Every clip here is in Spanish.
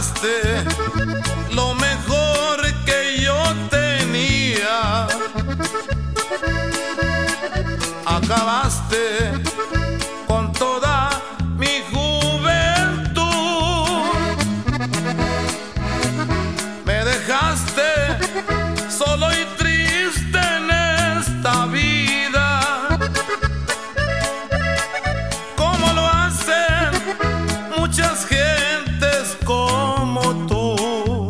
acabaste lo mejor que yo tenía. Acabaste con toda mi juventud. Me dejaste solo y triste en esta vida, como lo hacen muchas gentes como tú.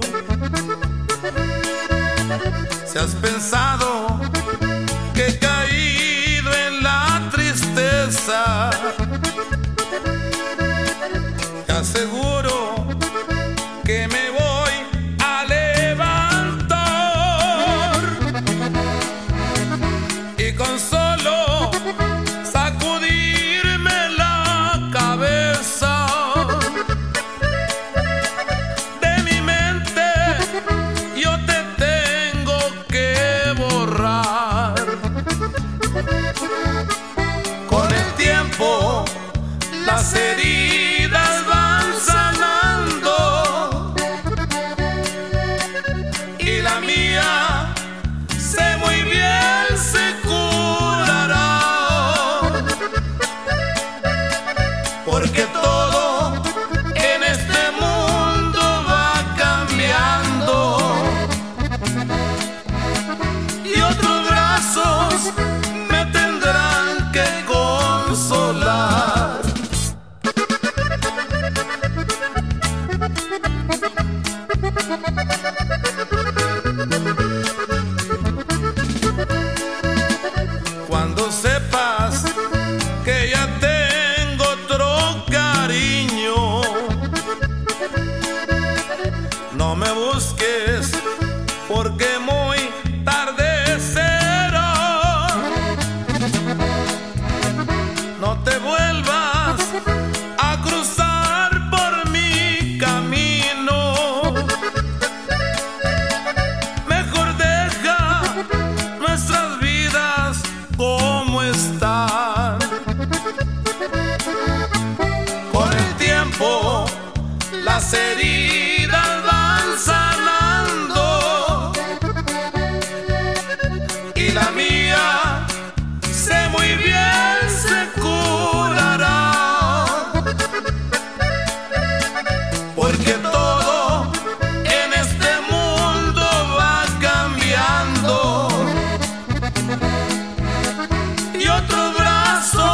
Si has pensado que he caído en la tristeza, te aseguro que me voy a levantar, y con solo sacudirme la cabeza de mi mente yo te tengo que borrar. Con el tiempo las heridas van sanando y la mía sé muy bien se curará, porque todo en este mundo va cambiando y otros brazos me tendrán que consolar. Cuando sepas que ya tengo otro cariño, no me busques porque muy tarde será. No te vuelvas a cruzar por mi camino. Mejor deja nuestras vidas como están. Con el tiempo las heridas van sanando y la mía sé muy bien se curará, porque todo en este mundo va cambiando y otros brazos